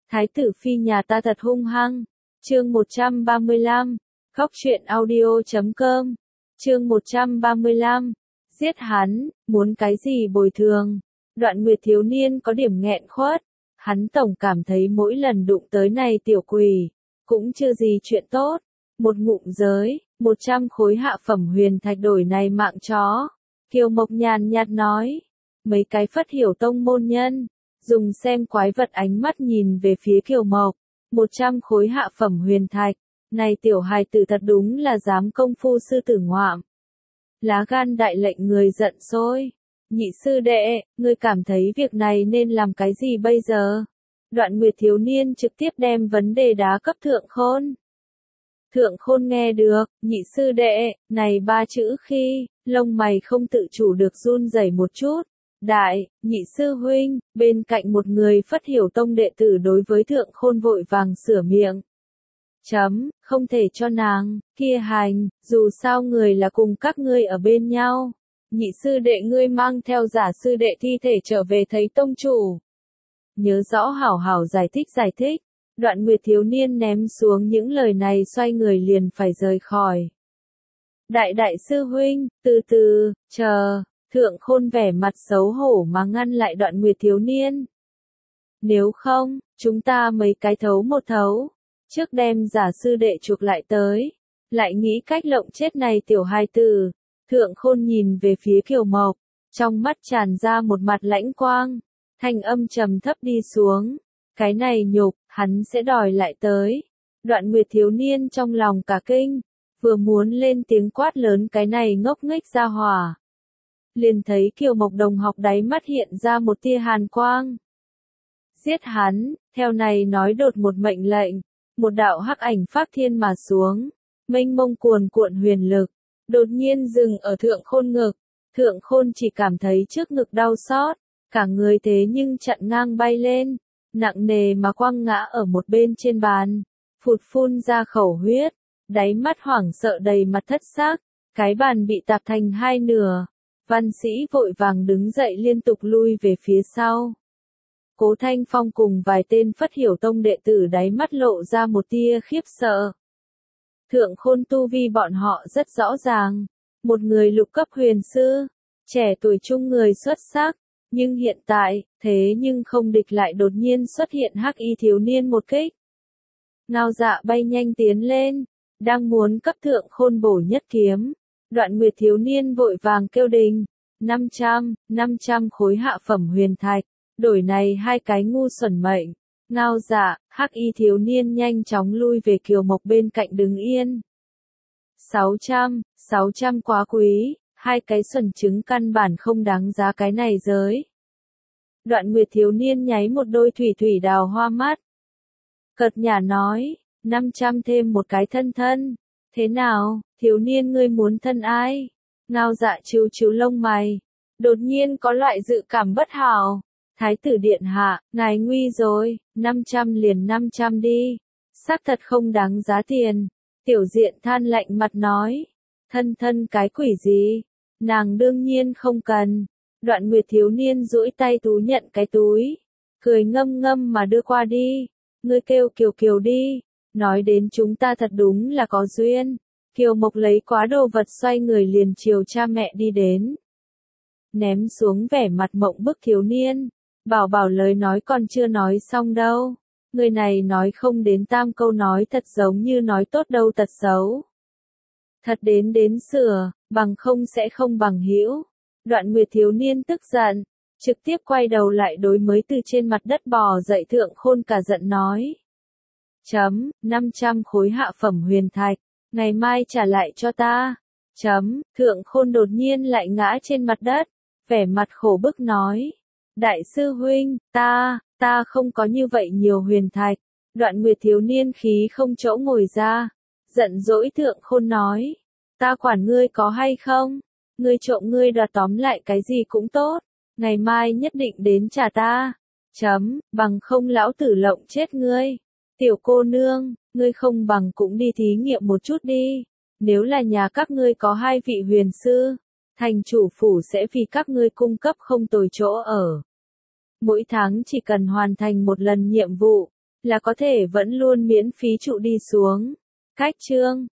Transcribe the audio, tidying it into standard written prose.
Thái tử phi nhà ta thật hung hăng. Chương 135, Khóc chuyện audio.com. Chương 135, giết hắn, muốn cái gì bồi thường. Đoạn Nguyệt thiếu niên có điểm nghẹn khuất, hắn tổng cảm thấy mỗi lần đụng tới này tiểu quỷ, cũng chưa gì chuyện tốt. Một ngụm giới, 100 khối hạ phẩm huyền thạch đổi này mạng chó. Kiều Mộc nhàn nhạt nói, mấy cái Phất Hiểu tông môn nhân, dùng xem quái vật ánh mắt nhìn về phía Kiều Mộc, 100 khối hạ phẩm huyền thạch, này tiểu hài tử thật đúng là dám công phu sư tử ngoạm. Lá gan đại lệnh người giận sôi. Nhị sư đệ, ngươi cảm thấy việc này nên làm cái gì bây giờ? Đoạn Nguyệt thiếu niên trực tiếp đem vấn đề đá cấp Thượng Khôn. Thượng Khôn nghe được, nhị sư đệ, này ba chữ khi, lông mày không tự chủ được run rẩy một chút. Đại, nhị sư huynh, bên cạnh một người Phất Hiểu tông đệ tử đối với Thượng Khôn vội vàng sửa miệng. Không thể cho nàng, kia hành, dù sao người là cùng các ngươi ở bên nhau. Nhị sư đệ ngươi mang theo giả sư đệ thi thể trở về thấy tông chủ. Nhớ rõ hảo hảo giải thích. Đoạn Nguyệt thiếu niên ném xuống những lời này xoay người liền phải rời khỏi. Đại sư huynh, từ từ, chờ, Thượng Khôn vẻ mặt xấu hổ mà ngăn lại Đoạn Nguyệt thiếu niên. Nếu không, chúng ta mấy cái thấu một thấu, trước đem giả sư đệ chuộc lại tới, lại nghĩ cách lộng chết này tiểu hài tử. Thượng Khôn nhìn về phía Kiều Mộc, trong mắt tràn ra một mặt lãnh quang, thanh âm trầm thấp đi xuống, cái này nhục, hắn sẽ đòi lại tới. Đoạn Nguyệt thiếu niên trong lòng cả kinh, vừa muốn lên tiếng quát lớn cái này ngốc nghếch ra hỏa. Liền thấy Kiều Mộc đồng học đáy mắt hiện ra một tia hàn quang. Giết hắn, theo này nói đột một mệnh lệnh, một đạo hắc ảnh phác thiên mà xuống, mênh mông cuồn cuộn huyền lực. Đột nhiên dừng ở Thượng Khôn ngực, Thượng Khôn chỉ cảm thấy trước ngực đau xót, cả người thế nhưng chặn ngang bay lên, nặng nề mà quăng ngã ở một bên trên bàn, phụt phun ra khẩu huyết, đáy mắt hoảng sợ đầy mặt thất xác, cái bàn bị tạp thành hai nửa, văn sĩ vội vàng đứng dậy liên tục lui về phía sau. Cố Thanh Phong cùng vài tên Phất Hiểu tông đệ tử đáy mắt lộ ra một tia khiếp sợ. Thượng Khôn tu vi bọn họ rất rõ ràng, một người lục cấp huyền sư, trẻ tuổi trung người xuất sắc, nhưng hiện tại, thế nhưng không địch lại đột nhiên xuất hiện hắc y thiếu niên một kích. Ngao Dạ bay nhanh tiến lên, đang muốn cấp Thượng Khôn bổ nhất kiếm, Đoạn Nguyệt thiếu niên vội vàng kêu đình, 500 khối hạ phẩm huyền thạch, đổi này hai cái ngu xuẩn mệnh. Ngao Dạ, hắc y thiếu niên nhanh chóng lui về Kiều Mộc bên cạnh đứng yên. 600 quá quý, hai cái xuẩn trứng căn bản không đáng giá cái này giới. Đoạn Nguyệt thiếu niên nháy một đôi thủy đào hoa mắt. Cợt nhả nói, 500 thêm một cái thân. Thế nào, thiếu niên ngươi muốn thân ai? Ngao Dạ chiếu lông mày. Đột nhiên có loại dự cảm bất hảo. Thái tử điện hạ, ngài nguy rồi, 500 liền 500 đi. Xác thật không đáng giá tiền. Tiểu Diện than lạnh mặt nói. Thân cái quỷ gì? Nàng đương nhiên không cần. Đoạn Nguyệt thiếu niên duỗi tay tú nhận cái túi. Cười ngâm mà đưa qua đi. Ngươi kêu Kiều đi. Nói đến chúng ta thật đúng là có duyên. Kiều Mộc lấy quá đồ vật xoay người liền chiều cha mẹ đi đến. Ném xuống vẻ mặt mộng bức thiếu niên. Bảo lời nói còn chưa nói xong đâu. Người này nói không đến tam câu nói thật giống như nói tốt đâu tật xấu. Thật đến sửa, bằng không sẽ không bằng hữu. Đoạn Nguyệt thiếu niên tức giận, trực tiếp quay đầu lại đối mới từ trên mặt đất bò dậy Thượng Khôn cả giận nói. 500 khối hạ phẩm huyền thạch, ngày mai trả lại cho ta. Thượng Khôn đột nhiên lại ngã trên mặt đất, vẻ mặt khổ bức nói. Đại sư huynh, ta không có như vậy nhiều huyền thạch. Đoạn Nguyệt thiếu niên khí không chỗ ngồi ra, giận dỗi Thượng Khôn nói. Ta quản ngươi có hay không? Ngươi trộm ngươi đoạt tóm lại cái gì cũng tốt. Ngày mai nhất định đến trả ta. Bằng không lão tử lộng chết ngươi. Tiểu cô nương, ngươi không bằng cũng đi thí nghiệm một chút đi. Nếu là nhà các ngươi có hai vị huyền sư, thành chủ phủ sẽ vì các ngươi cung cấp không tồi chỗ ở. Mỗi tháng chỉ cần hoàn thành một lần nhiệm vụ, là có thể vẫn luôn miễn phí trụ đi xuống. Cách chương